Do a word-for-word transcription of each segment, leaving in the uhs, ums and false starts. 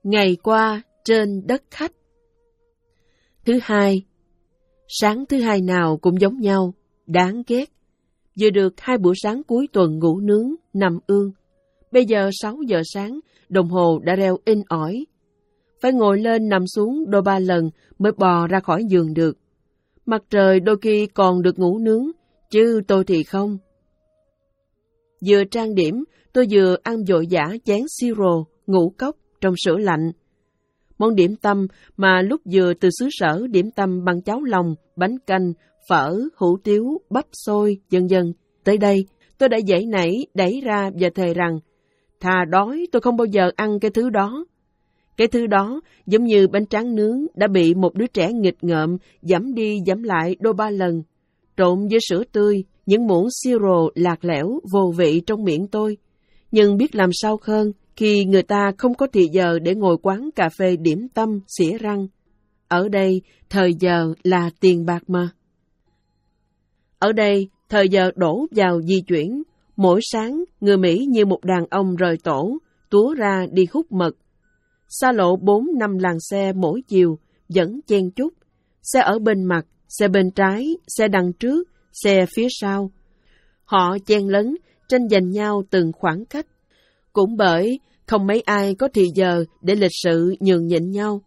Ngày qua trên đất khách. Thứ hai, sáng thứ hai nào cũng giống nhau, đáng ghét. Vừa được hai bữa sáng cuối tuần ngủ nướng, nằm ương. Bây giờ sáu giờ sáng, đồng hồ đã reo inh ỏi. Phải ngồi lên nằm xuống đôi ba lần mới bò ra khỏi giường được. Mặt trời đôi khi còn được ngủ nướng, chứ tôi thì không. Vừa trang điểm, tôi vừa ăn vội vã chén siro, ngũ cốc trong sữa lạnh. Món điểm tâm mà lúc vừa từ xứ sở điểm tâm bằng cháo lòng, bánh canh, phở, hủ tiếu, bắp xôi, vân vân. Tới đây, tôi đã dãy nảy, đẩy ra và thề rằng, thà đói tôi không bao giờ ăn cái thứ đó. Cái thứ đó giống như bánh tráng nướng đã bị một đứa trẻ nghịch ngợm giẫm đi giẫm lại đôi ba lần, trộn với sữa tươi, những muỗng siro lạc lẽo vô vị trong miệng tôi. Nhưng biết làm sao hơn khi người ta không có thì giờ để ngồi quán cà phê điểm tâm, xỉa răng. Ở đây, thời giờ là tiền bạc mà. Ở đây, thời giờ đổ vào di chuyển. Mỗi sáng, người Mỹ như một đàn ông rời tổ, túa ra đi hút mật. Xa lộ bốn năm làn xe mỗi chiều, vẫn chen chúc. Xe ở bên mặt, xe bên trái, xe đằng trước, xe phía sau. Họ chen lấn, tranh giành nhau từng khoảng cách. Cũng bởi không mấy ai có thì giờ để lịch sự nhường nhịn nhau.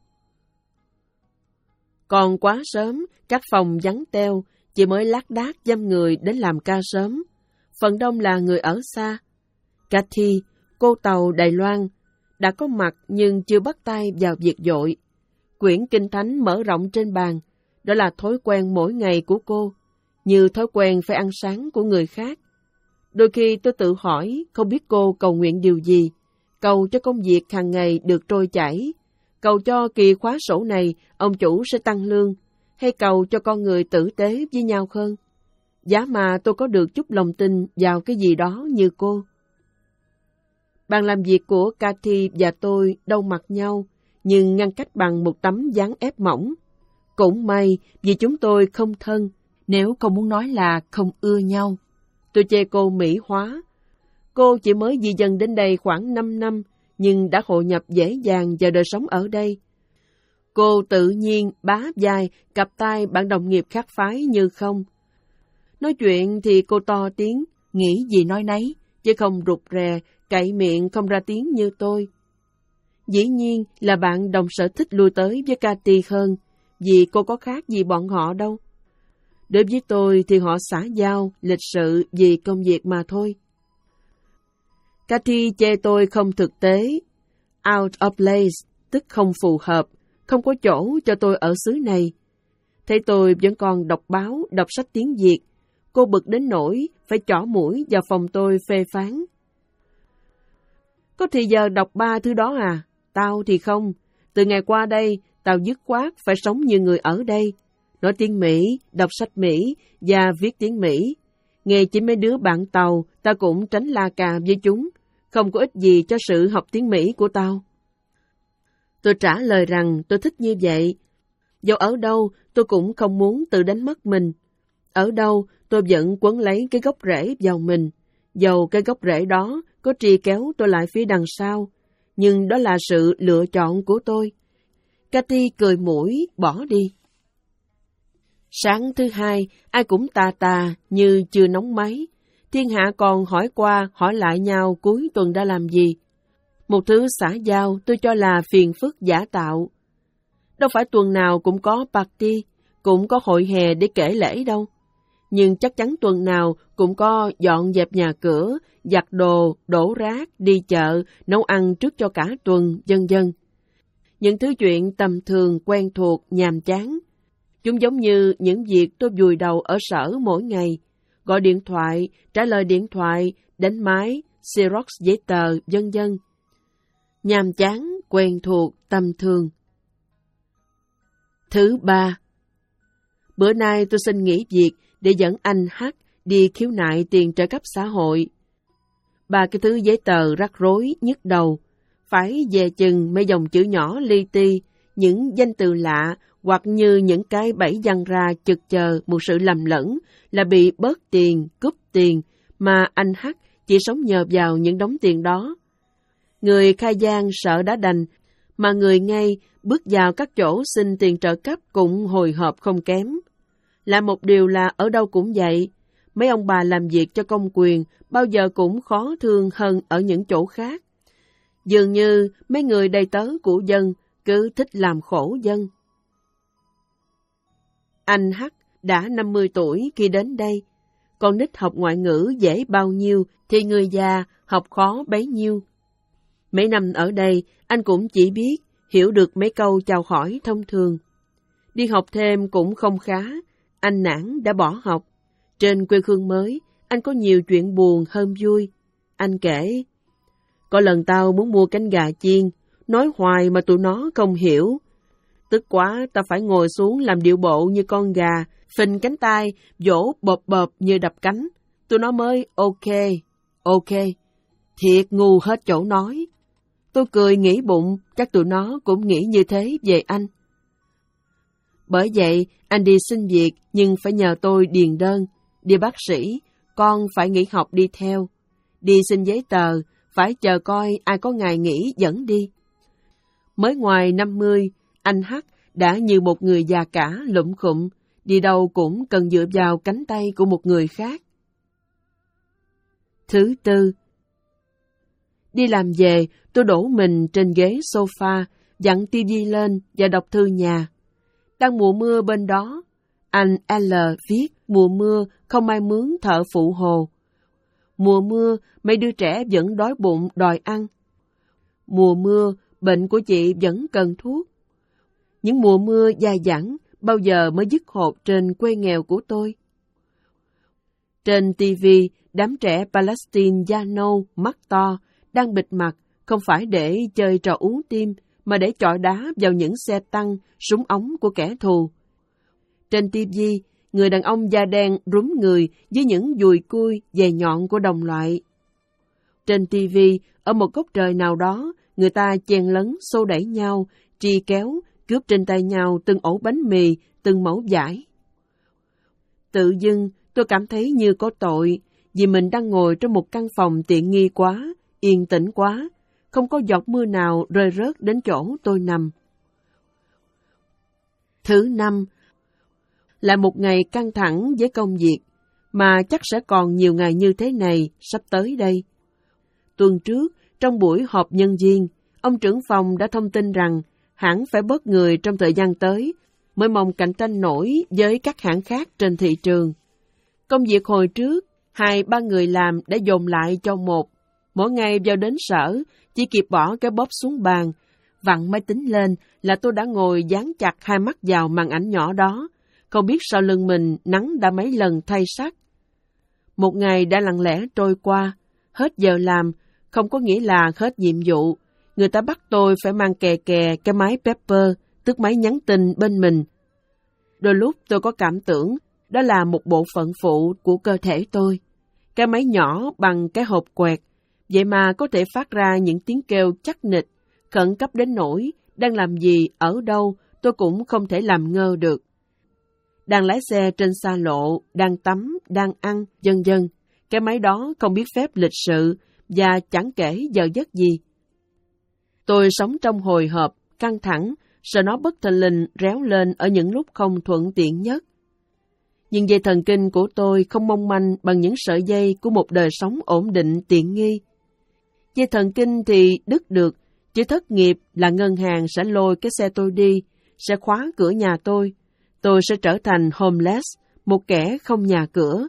Còn quá sớm, các phòng vắng teo, chỉ mới lác đác dăm người đến làm ca sớm. Phần đông là người ở xa. Cathy, cô tàu Đài Loan, đã có mặt nhưng chưa bắt tay vào việc vội. Quyển Kinh Thánh mở rộng trên bàn, đó là thói quen mỗi ngày của cô, như thói quen phải ăn sáng của người khác. Đôi khi tôi tự hỏi không biết cô cầu nguyện điều gì, cầu cho công việc hàng ngày được trôi chảy, cầu cho kỳ khóa sổ này ông chủ sẽ tăng lương, hay cầu cho con người tử tế với nhau hơn. Giá mà tôi có được chút lòng tin vào cái gì đó như cô. Bàn làm việc của Cathy và tôi đâu mặt nhau, nhưng ngăn cách bằng một tấm dáng ép mỏng. Cũng may vì chúng tôi không thân, nếu không muốn nói là không ưa nhau. Tôi chê cô Mỹ hóa. Cô chỉ mới di dân đến đây khoảng năm năm, nhưng đã hội nhập dễ dàng vào đời sống ở đây. Cô tự nhiên bá vai, cặp tay bạn đồng nghiệp khác phái như không. Nói chuyện thì cô to tiếng, nghĩ gì nói nấy, chứ không rụt rè, cậy miệng không ra tiếng như tôi. Dĩ nhiên là bạn đồng sở thích lui tới với Cathy hơn, vì cô có khác gì bọn họ đâu. Đối với tôi thì họ xã giao, lịch sự vì công việc mà thôi. Cathy chê tôi không thực tế, out of place, tức không phù hợp, không có chỗ cho tôi ở xứ này. Thấy tôi vẫn còn đọc báo, đọc sách tiếng Việt, cô bực đến nỗi phải chỏ mũi vào phòng tôi phê phán. Có thì giờ đọc ba thứ đó à? Tao thì không. Từ ngày qua đây, tao dứt khoát phải sống như người ở đây. Nói tiếng Mỹ, đọc sách Mỹ và viết tiếng Mỹ. Nghe chỉ mấy đứa bạn tàu, ta cũng tránh la cà với chúng. Không có ích gì cho sự học tiếng Mỹ của tao. Tôi trả lời rằng tôi thích như vậy. Dẫu ở đâu, tôi cũng không muốn tự đánh mất mình. Ở đâu, tôi vẫn quấn lấy cái gốc rễ vào mình. Dầu cái gốc rễ đó có trì kéo tôi lại phía đằng sau. Nhưng đó là sự lựa chọn của tôi. Cathy cười mũi, bỏ đi. Sáng thứ hai, ai cũng tà tà như chưa nóng máy. Thiên hạ còn hỏi qua, hỏi lại nhau cuối tuần đã làm gì. Một thứ xã giao tôi cho là phiền phức giả tạo. Đâu phải tuần nào cũng có party, cũng có hội hè để kể lễ đâu. Nhưng chắc chắn tuần nào cũng có dọn dẹp nhà cửa, giặt đồ, đổ rác, đi chợ, nấu ăn trước cho cả tuần, vân vân. Những thứ chuyện tầm thường, quen thuộc, nhàm chán. Chúng giống như những việc tôi vùi đầu ở sở mỗi ngày. Gọi điện thoại, trả lời điện thoại, đánh máy, Xerox giấy tờ, vân vân. Nhàm chán, quen thuộc, tầm thường. Thứ ba. Bữa nay tôi xin nghỉ việc để dẫn anh H đi khiếu nại tiền trợ cấp xã hội. Ba cái thứ giấy tờ rắc rối, nhức đầu. Phải về chừng mấy dòng chữ nhỏ li ti, những danh từ lạ hoặc như những cái bẫy giăng ra chực chờ một sự lầm lẫn là bị bớt tiền, cúp tiền, mà anh H chỉ sống nhờ vào những đống tiền đó. Người khai gian sợ đã đành, mà người ngay bước vào các chỗ xin tiền trợ cấp cũng hồi hộp không kém. Là một điều là ở đâu cũng vậy, mấy ông bà làm việc cho công quyền bao giờ cũng khó thương hơn ở những chỗ khác. Dường như mấy người đầy tớ của dân cứ thích làm khổ dân. Anh H đã năm mươi tuổi khi đến đây. Con nít học ngoại ngữ dễ bao nhiêu thì người già học khó bấy nhiêu. Mấy năm ở đây, anh cũng chỉ biết hiểu được mấy câu chào hỏi thông thường. Đi học thêm cũng không khá, anh nản đã bỏ học. Trên quê hương mới, anh có nhiều chuyện buồn hơn vui. Anh kể, có lần tao muốn mua cánh gà chiên, nói hoài mà tụi nó không hiểu. Tức quá, tao phải ngồi xuống làm điệu bộ như con gà, phình cánh tay, vỗ bộp bộp như đập cánh. Tụi nó mới ok, ok. Thiệt ngu hết chỗ nói. Tôi cười nghĩ bụng, chắc tụi nó cũng nghĩ như thế về anh. Bởi vậy, anh đi xin việc nhưng phải nhờ tôi điền đơn. Đi bác sĩ, con phải nghỉ học đi theo. Đi xin giấy tờ, phải chờ coi ai có ngày nghỉ dẫn đi. Mới ngoài năm mươi, anh H đã như một người già cả lụm khụm, đi đâu cũng cần dựa vào cánh tay của một người khác. Thứ tư, đi làm về, tôi đổ mình trên ghế sofa, dặn tivi lên và đọc thư nhà. Đang mùa mưa bên đó, anh L viết mùa mưa không ai mướn thợ phụ hồ. Mùa mưa, mấy đứa trẻ vẫn đói bụng đòi ăn. Mùa mưa, bệnh của chị vẫn cần thuốc. Những mùa mưa dài dẳng bao giờ mới dứt hột trên quê nghèo của tôi. Trên tivi, đám trẻ Palestine da nâu, mắt to, đang bịt mặt, không phải để chơi trò uống tim, mà để chọi đá vào những xe tăng, súng ống của kẻ thù. Trên tivi, người đàn ông da đen rúm người với những dùi cui, dè nhọn của đồng loại. Trên tivi, ở một góc trời nào đó, người ta chen lấn, xô đẩy nhau, tri kéo, cướp trên tay nhau từng ổ bánh mì, từng mẩu vải. Tự dưng, tôi cảm thấy như có tội, vì mình đang ngồi trong một căn phòng tiện nghi quá, yên tĩnh quá, không có giọt mưa nào rơi rớt đến chỗ tôi nằm. Thứ năm, là một ngày căng thẳng với công việc, mà chắc sẽ còn nhiều ngày như thế này sắp tới đây. Tuần trước, trong buổi họp nhân viên, ông trưởng phòng đã thông tin rằng hãng phải bớt người trong thời gian tới, mới mong cạnh tranh nổi với các hãng khác trên thị trường. Công việc hồi trước, hai ba người làm đã dồn lại cho một. Mỗi ngày vào đến sở, chỉ kịp bỏ cái bóp xuống bàn, vặn máy tính lên là tôi đã ngồi dán chặt hai mắt vào màn ảnh nhỏ đó, không biết sau lưng mình nắng đã mấy lần thay sắc. Một ngày đã lặng lẽ trôi qua, hết giờ làm, không có nghĩa là hết nhiệm vụ. Người ta bắt tôi phải mang kè kè cái máy Pepper, tức máy nhắn tin bên mình. Đôi lúc tôi có cảm tưởng đó là một bộ phận phụ của cơ thể tôi. Cái máy nhỏ bằng cái hộp quẹt, vậy mà có thể phát ra những tiếng kêu chắc nịch, khẩn cấp đến nỗi đang làm gì, ở đâu, tôi cũng không thể làm ngơ được. Đang lái xe trên xa lộ, đang tắm, đang ăn, vân vân. Cái máy đó không biết phép lịch sự và chẳng kể giờ giấc gì. Tôi sống trong hồi hộp, căng thẳng, sợ nó bất thình lình réo lên ở những lúc không thuận tiện nhất. Nhưng dây thần kinh của tôi không mong manh bằng những sợi dây của một đời sống ổn định tiện nghi. Dây thần kinh thì đứt được, chứ thất nghiệp là ngân hàng sẽ lôi cái xe tôi đi, sẽ khóa cửa nhà tôi. Tôi sẽ trở thành homeless, một kẻ không nhà cửa.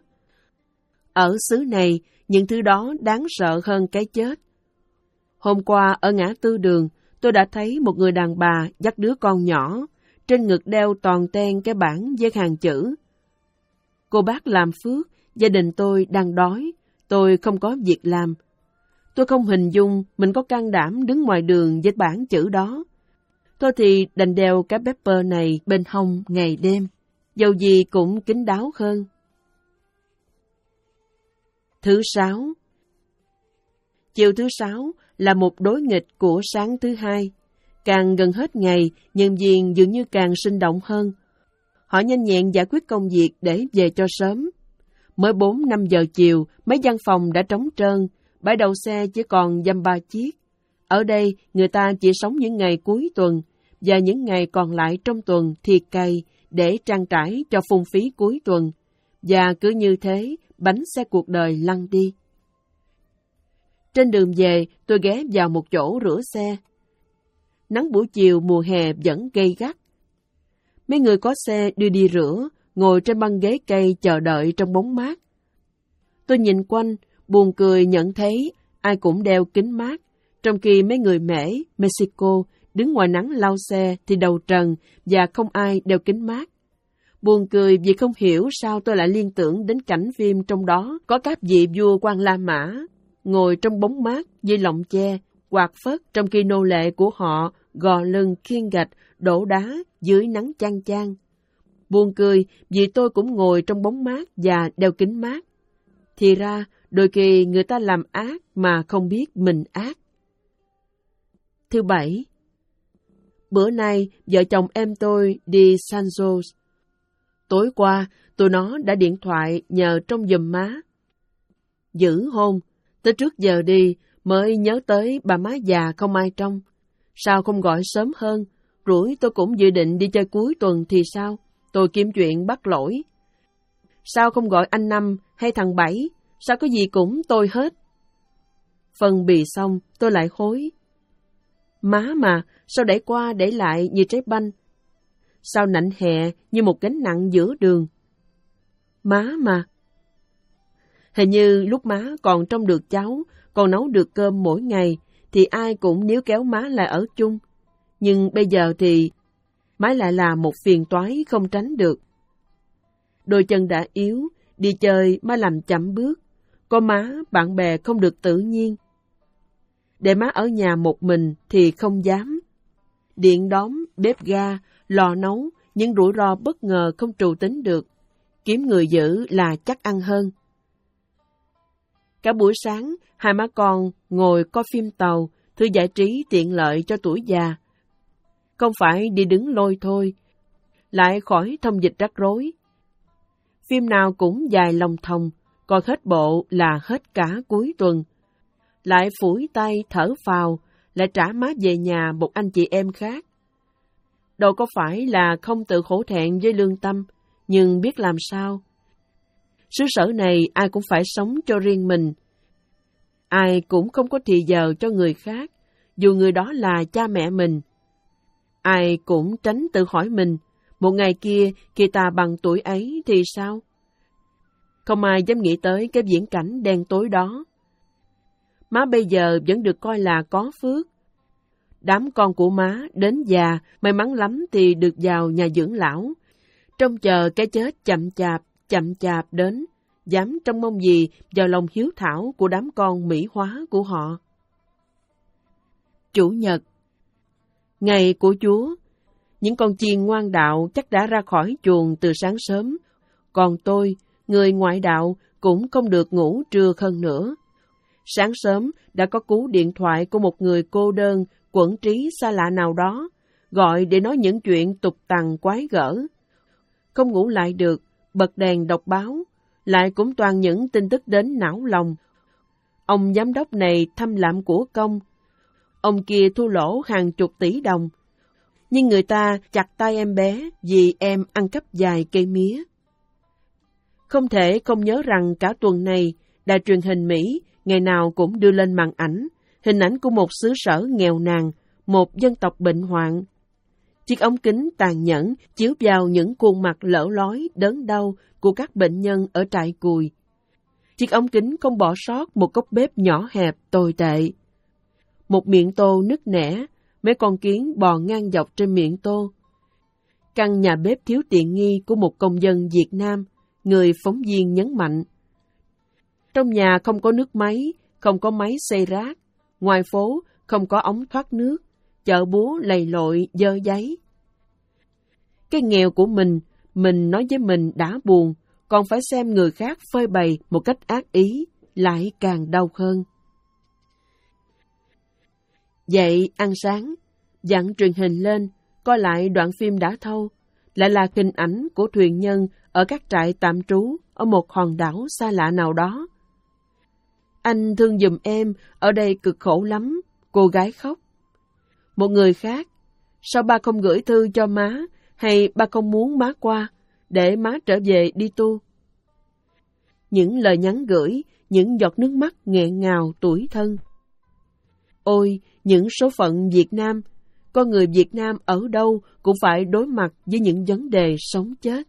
Ở xứ này, những thứ đó đáng sợ hơn cái chết. Hôm qua ở ngã tư đường, tôi đã thấy một người đàn bà dắt đứa con nhỏ, trên ngực đeo toàn ten cái bảng với hàng chữ. Cô bác làm phước, gia đình tôi đang đói, tôi không có việc làm. Tôi không hình dung mình có can đảm đứng ngoài đường với bảng chữ đó. Tôi thì đành đeo cái Pepper này bên hông ngày đêm, dầu gì cũng kín đáo hơn. Thứ sáu. Chiều thứ sáu là một đối nghịch của sáng thứ hai. Càng gần hết ngày, nhân viên dường như càng sinh động hơn. Họ nhanh nhẹn giải quyết công việc để về cho sớm. Mới bốn năm giờ chiều, mấy văn phòng đã trống trơn, bãi đậu xe chỉ còn dăm ba chiếc. Ở đây, người ta chỉ sống những ngày cuối tuần, và những ngày còn lại trong tuần thì cày để trang trải cho phung phí cuối tuần. Và cứ như thế, bánh xe cuộc đời lăn đi. Trên đường về, tôi ghé vào một chỗ rửa xe. Nắng buổi chiều mùa hè vẫn gay gắt. Mấy người có xe đưa đi rửa, ngồi trên băng ghế cây chờ đợi trong bóng mát. Tôi nhìn quanh, buồn cười nhận thấy ai cũng đeo kính mát, trong khi mấy người Mễ, Mexico, đứng ngoài nắng lau xe thì đầu trần và không ai đeo kính mát. Buồn cười vì không hiểu sao tôi lại liên tưởng đến cảnh phim trong đó có các vị vua quan La Mã, ngồi trong bóng mát dưới lọng tre, quạt phất trong khi nô lệ của họ gò lưng khiêng gạch, đổ đá dưới nắng chang chang. Buồn cười vì tôi cũng ngồi trong bóng mát và đeo kính mát. Thì ra, đôi khi người ta làm ác mà không biết mình ác. Thứ bảy, bữa nay vợ chồng em tôi đi San Jose. Tối qua, tụi nó đã điện thoại nhờ trông giùm má. Dữ hôn, tới trước giờ đi mới nhớ tới bà má già không ai trông. Sao không gọi sớm hơn? Rủi tôi cũng dự định đi chơi cuối tuần thì sao? Tôi kiếm chuyện bắt lỗi. Sao không gọi anh Năm hay thằng Bảy? Sao có gì cũng tôi hết? Phân bì xong, tôi lại hối. Má mà, sao để qua để lại như trái banh? Sao nạnh hè như một gánh nặng giữa đường? Má mà. Hình như lúc má còn trông được cháu, còn nấu được cơm mỗi ngày, thì ai cũng níu kéo má lại ở chung. Nhưng bây giờ thì má lại là một phiền toái không tránh được. Đôi chân đã yếu, đi chơi má làm chậm bước. Có má, bạn bè không được tự nhiên. Để má ở nhà một mình thì không dám. Điện đóm, bếp ga, lò nấu, những rủi ro bất ngờ không trù tính được. Kiếm người giữ là chắc ăn hơn. Cả buổi sáng, hai má con ngồi coi phim tàu, thứ giải trí tiện lợi cho tuổi già. Không phải đi đứng lôi thôi, lại khỏi thông dịch rắc rối. Phim nào cũng dài lòng thòng, coi hết bộ là hết cả cuối tuần. Lại phủi tay thở phào, lại trả má về nhà một anh chị em khác. Đâu có phải là không tự khổ thẹn với lương tâm, nhưng biết làm sao. Xứ sở này ai cũng phải sống cho riêng mình. Ai cũng không có thì giờ cho người khác, dù người đó là cha mẹ mình. Ai cũng tránh tự hỏi mình, một ngày kia khi ta bằng tuổi ấy thì sao? Không ai dám nghĩ tới cái viễn cảnh đen tối đó. Má bây giờ vẫn được coi là có phước. Đám con của má đến già, may mắn lắm thì được vào nhà dưỡng lão. Trông chờ cái chết chậm chạp, chậm chạp đến, dám trông mong gì vào lòng hiếu thảo của đám con mỹ hóa của họ. Chủ nhật, ngày của Chúa, những con chiên ngoan đạo chắc đã ra khỏi chuồng từ sáng sớm, còn tôi, người ngoại đạo, cũng không được ngủ trưa hơn nữa. Sáng sớm đã có cú điện thoại của một người cô đơn, quẩn trí xa lạ nào đó, gọi để nói những chuyện tục tằn quái gở. Không ngủ lại được, bật đèn đọc báo, lại cũng toàn những tin tức đến não lòng. Ông giám đốc này thâm lạm của công, ông kia thua lỗ hàng chục tỷ đồng, nhưng người ta chặt tay em bé vì em ăn cắp vài cây mía. Không thể không nhớ rằng cả tuần này, đài truyền hình Mỹ ngày nào cũng đưa lên màn ảnh hình ảnh của một xứ sở nghèo nàn, một dân tộc bệnh hoạn. Chiếc ống kính tàn nhẫn chiếu vào những khuôn mặt lở lói, đớn đau của các bệnh nhân ở trại cùi. Chiếc ống kính không bỏ sót một cốc bếp nhỏ hẹp tồi tệ. Một miệng tô nứt nẻ, mấy con kiến bò ngang dọc trên miệng tô. Căn nhà bếp thiếu tiện nghi của một công dân Việt Nam, người phóng viên nhấn mạnh. Trong nhà không có nước máy, không có máy xay rác. Ngoài phố không có ống thoát nước, chợ búa lầy lội dơ giấy. Cái nghèo của mình, mình nói với mình đã buồn, còn phải xem người khác phơi bày một cách ác ý, lại càng đau hơn. Dậy ăn sáng, dặn truyền hình lên, coi lại đoạn phim đã thâu, lại là hình ảnh của thuyền nhân ở các trại tạm trú ở một hòn đảo xa lạ nào đó. Anh thương giùm em, ở đây cực khổ lắm, Cô gái khóc. Một người khác, sao ba không gửi thư cho má, hay ba không muốn má qua, để má trở về đi tu? Những lời nhắn gửi, những giọt nước mắt nghẹn ngào tủi thân. Ôi, những số phận Việt Nam, con người Việt Nam ở đâu cũng phải đối mặt với những vấn đề sống chết.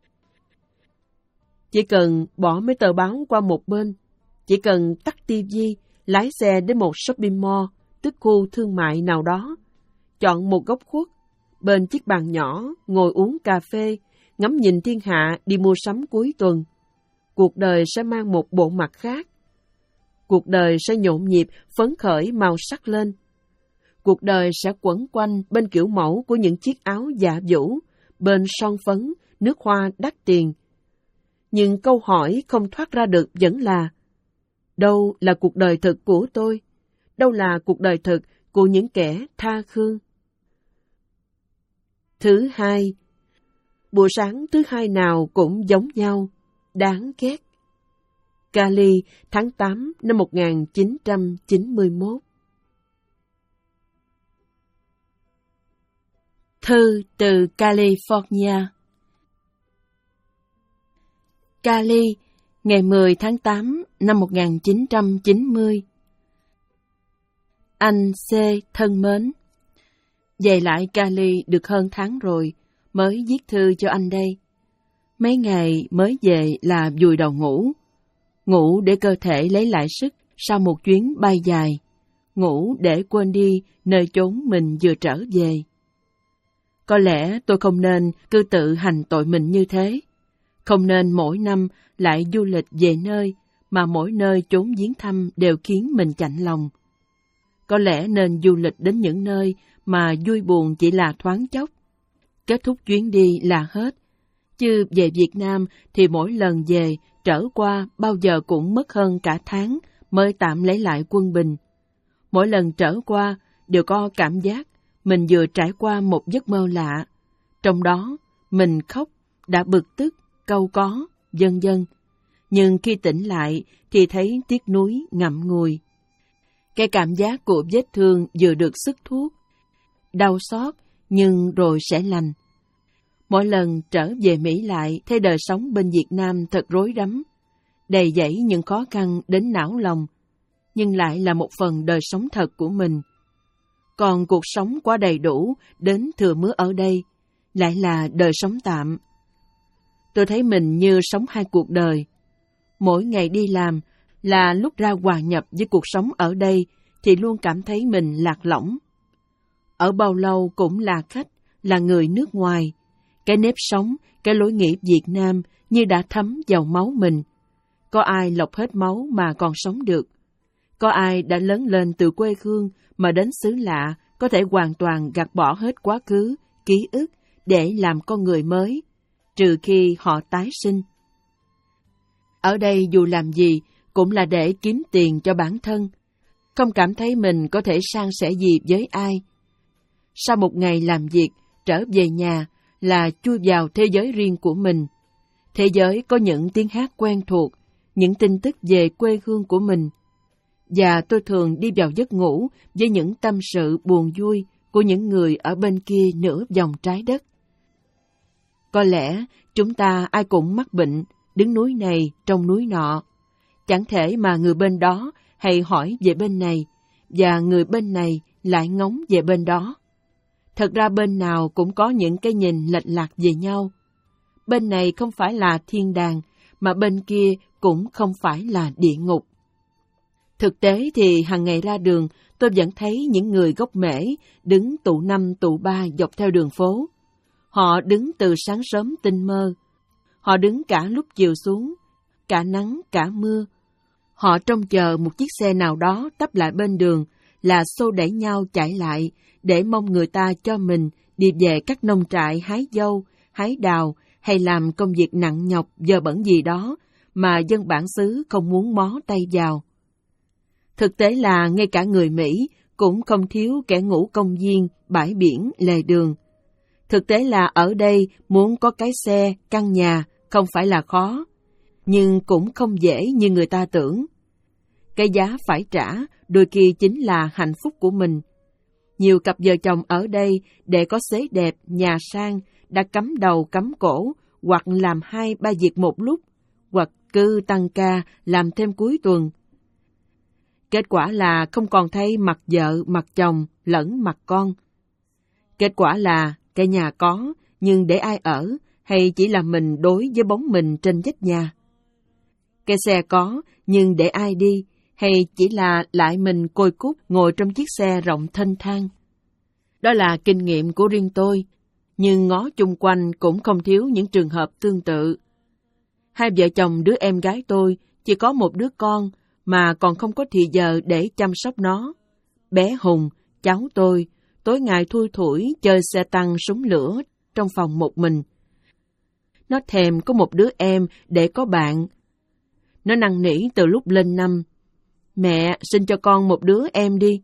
Chỉ cần bỏ mấy tờ báo qua một bên, chỉ cần tắt tivi, lái xe đến một shopping mall, tức khu thương mại nào đó, chọn một góc khuất, bên chiếc bàn nhỏ, ngồi uống cà phê, ngắm nhìn thiên hạ đi mua sắm cuối tuần. Cuộc đời sẽ mang một bộ mặt khác. Cuộc đời sẽ nhộn nhịp, phấn khởi màu sắc lên. Cuộc đời sẽ quẩn quanh bên kiểu mẫu của những chiếc áo dạ vũ, bên son phấn, nước hoa đắt tiền. Nhưng câu hỏi không thoát ra được vẫn là: đâu là cuộc đời thực của tôi? Đâu là cuộc đời thực của những kẻ tha khương? Thứ hai, buổi sáng thứ hai nào cũng giống nhau, đáng ghét. Cali, tháng tám năm một nghìn chín trăm chín mươi mốt. Thư từ California. Cali, ngày mười tháng tám năm một nghìn chín trăm chín mươi. Anh C. thân mến, về lại Cali được hơn tháng rồi, mới viết thư cho anh đây. Mấy ngày mới về là vùi đầu ngủ. Ngủ để cơ thể lấy lại sức sau một chuyến bay dài. Ngủ để quên đi nơi chốn mình vừa trở về. Có lẽ tôi không nên cứ tự hành tội mình như thế. Không nên mỗi năm lại du lịch về nơi mà mỗi nơi chốn viếng thăm đều khiến mình chạnh lòng. Có lẽ nên du lịch đến những nơi mà vui buồn chỉ là thoáng chốc. Kết thúc chuyến đi là hết. Chứ về Việt Nam thì mỗi lần về, trở qua bao giờ cũng mất hơn cả tháng mới tạm lấy lại quân bình. Mỗi lần trở qua đều có cảm giác mình vừa trải qua một giấc mơ lạ. Trong đó, mình khóc, đã bực tức, cau có, vân vân. Nhưng khi tỉnh lại thì thấy tiếc nuối ngậm ngùi. Cái cảm giác của vết thương vừa được sức thuốc. Đau xót, nhưng rồi sẽ lành. Mỗi lần trở về Mỹ lại, thấy đời sống bên Việt Nam thật rối rắm, đầy dẫy những khó khăn đến não lòng, nhưng lại là một phần đời sống thật của mình. Còn cuộc sống quá đầy đủ đến thừa mứa ở đây, lại là đời sống tạm. Tôi thấy mình như sống hai cuộc đời. Mỗi ngày đi làm là lúc ra hòa nhập với cuộc sống ở đây thì luôn cảm thấy mình lạc lõng. Ở bao lâu cũng là khách, là người nước ngoài. Cái nếp sống, cái lối nghĩ Việt Nam như đã thấm vào máu mình. Có ai lọc hết máu mà còn sống được? Có ai đã lớn lên từ quê hương mà đến xứ lạ có thể hoàn toàn gạt bỏ hết quá khứ, ký ức để làm con người mới, trừ khi họ tái sinh. Ở đây dù làm gì cũng là để kiếm tiền cho bản thân, không cảm thấy mình có thể san sẻ gì với ai. Sau một ngày làm việc, trở về nhà là chui vào thế giới riêng của mình. Thế giới có những tiếng hát quen thuộc, những tin tức về quê hương của mình. Và tôi thường đi vào giấc ngủ với những tâm sự buồn vui của những người ở bên kia nửa vòng trái đất. Có lẽ chúng ta ai cũng mắc bệnh, đứng núi này trong núi nọ. Chẳng thể mà người bên đó hay hỏi về bên này, và người bên này lại ngóng về bên đó. Thật ra bên nào cũng có những cái nhìn lệch lạc về nhau. Bên này không phải là thiên đàng, mà bên kia cũng không phải là địa ngục. Thực tế thì hàng ngày ra đường, tôi vẫn thấy những người gốc Mễ đứng tụ năm tụ ba dọc theo đường phố. Họ đứng từ sáng sớm tinh mơ. Họ đứng cả lúc chiều xuống, cả nắng, cả mưa. Họ trông chờ một chiếc xe nào đó tấp lại bên đường là xô đẩy nhau chạy lại để mong người ta cho mình đi về các nông trại hái dâu, hái đào hay làm công việc nặng nhọc dơ bẩn gì đó mà dân bản xứ không muốn mó tay vào. Thực tế là ngay cả người Mỹ cũng không thiếu kẻ ngủ công viên, bãi biển, lề đường. Thực tế là ở đây muốn có cái xe, căn nhà không phải là khó, nhưng cũng không dễ như người ta tưởng. Cái giá phải trả đôi khi chính là hạnh phúc của mình. Nhiều cặp vợ chồng ở đây để có xế đẹp, nhà sang, đã cắm đầu cắm cổ, hoặc làm hai ba việc một lúc, hoặc cứ tăng ca làm thêm cuối tuần. Kết quả là không còn thấy mặt vợ, mặt chồng, lẫn mặt con. Kết quả là cái nhà có, nhưng để ai ở, hay chỉ là mình đối với bóng mình trên vách nhà. Cái xe có, nhưng để ai đi, hay chỉ là lại mình côi cút ngồi trong chiếc xe rộng thênh thang. Đó là kinh nghiệm của riêng tôi, nhưng ngó chung quanh cũng không thiếu những trường hợp tương tự. Hai vợ chồng đứa em gái tôi chỉ có một đứa con mà còn không có thì giờ để chăm sóc nó. Bé Hùng, cháu tôi, tối ngày thui thủi chơi xe tăng súng lửa trong phòng một mình. Nó thèm có một đứa em để có bạn. Nó năn nỉ từ lúc lên năm. Mẹ, sinh cho con một đứa em đi.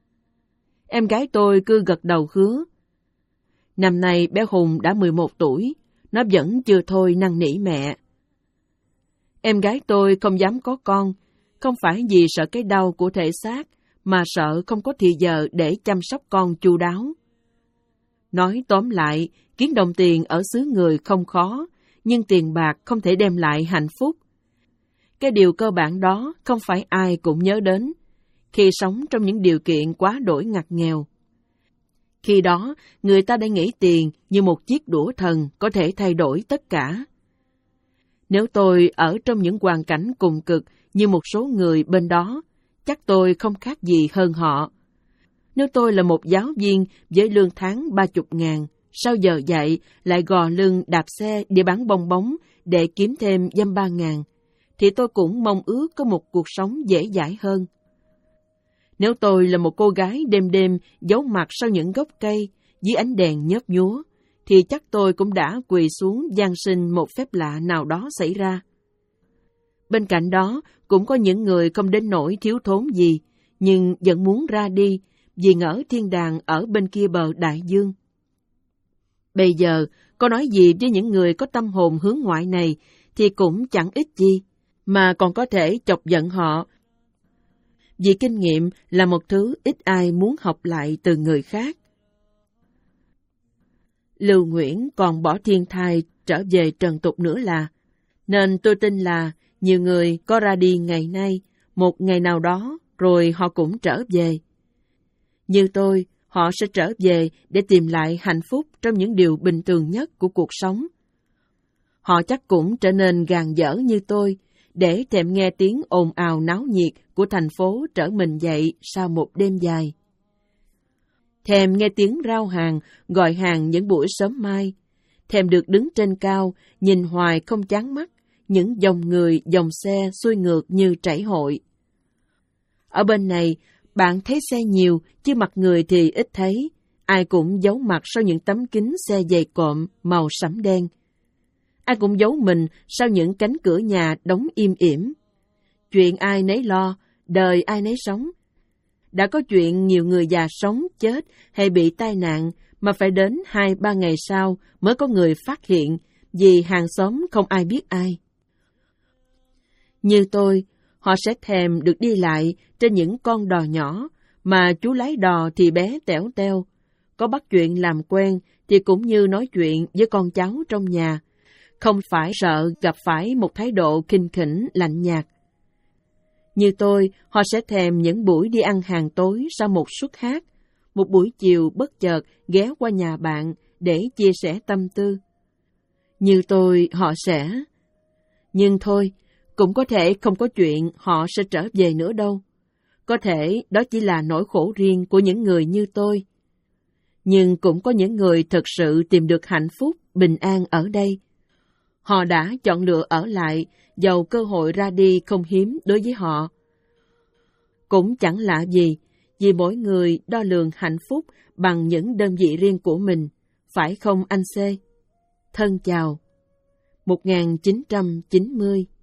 Em gái tôi cứ gật đầu hứa. Năm nay bé Hùng đã mười một tuổi, nó vẫn chưa thôi năn nỉ mẹ. Em gái tôi không dám có con, không phải vì sợ cái đau của thể xác, mà sợ không có thì giờ để chăm sóc con chu đáo. Nói tóm lại, kiếm đồng tiền ở xứ người không khó, nhưng tiền bạc không thể đem lại hạnh phúc. Cái điều cơ bản đó không phải ai cũng nhớ đến, khi sống trong những điều kiện quá đổi ngặt nghèo. Khi đó, người ta đã nghĩ tiền như một chiếc đũa thần có thể thay đổi tất cả. Nếu tôi ở trong những hoàn cảnh cùng cực như một số người bên đó, chắc tôi không khác gì hơn họ. Nếu tôi là một giáo viên với lương tháng ba chục ngàn, sau giờ dạy lại gò lưng đạp xe đi bán bong bóng để kiếm thêm dăm ba ngàn, thì tôi cũng mong ước có một cuộc sống dễ dãi hơn. Nếu tôi là một cô gái đêm đêm giấu mặt sau những gốc cây dưới ánh đèn nhấp nhúa, thì chắc tôi cũng đã quỳ xuống van xin một phép lạ nào đó xảy ra. Bên cạnh đó, cũng có những người không đến nỗi thiếu thốn gì, nhưng vẫn muốn ra đi vì ngỡ thiên đàng ở bên kia bờ đại dương. Bây giờ, có nói gì với những người có tâm hồn hướng ngoại này thì cũng chẳng ích gì, mà còn có thể chọc giận họ. Vì kinh nghiệm là một thứ ít ai muốn học lại từ người khác. Lưu Nguyễn còn bỏ thiên thai trở về trần tục nữa là, nên tôi tin là nhiều người có ra đi ngày nay, một ngày nào đó, rồi họ cũng trở về. Như tôi, họ sẽ trở về để tìm lại hạnh phúc trong những điều bình thường nhất của cuộc sống. Họ chắc cũng trở nên gàn dở như tôi, để thèm nghe tiếng ồn ào náo nhiệt của thành phố trở mình dậy sau một đêm dài. Thèm nghe tiếng rao hàng, gọi hàng những buổi sớm mai. Thèm được đứng trên cao, nhìn hoài không chán mắt, những dòng người, dòng xe xuôi ngược như chảy hội. Ở bên này, bạn thấy xe nhiều, chứ mặt người thì ít thấy. Ai cũng giấu mặt sau những tấm kính xe dày cộm, màu sẫm đen. Ai cũng giấu mình sau những cánh cửa nhà đóng im ỉm. Chuyện ai nấy lo, đời ai nấy sống. Đã có chuyện nhiều người già sống, chết hay bị tai nạn mà phải đến hai ba ngày sau mới có người phát hiện, vì hàng xóm không ai biết ai. Như tôi, họ sẽ thèm được đi lại trên những con đò nhỏ, mà chú lái đò thì bé tẻo teo. Có bắt chuyện làm quen thì cũng như nói chuyện với con cháu trong nhà, không phải sợ gặp phải một thái độ khinh khỉnh lạnh nhạt. Như tôi, họ sẽ thèm những buổi đi ăn hàng tối sau một suất hát, một buổi chiều bất chợt ghé qua nhà bạn để chia sẻ tâm tư. Như tôi, họ sẽ... Nhưng thôi, cũng có thể không có chuyện họ sẽ trở về nữa đâu. Có thể đó chỉ là nỗi khổ riêng của những người như tôi. Nhưng cũng có những người thực sự tìm được hạnh phúc, bình an ở đây. Họ đã chọn lựa ở lại, dầu cơ hội ra đi không hiếm đối với họ. Cũng chẳng lạ gì, vì mỗi người đo lường hạnh phúc bằng những đơn vị riêng của mình, phải không anh C? Thân chào. một nghìn chín trăm chín mươi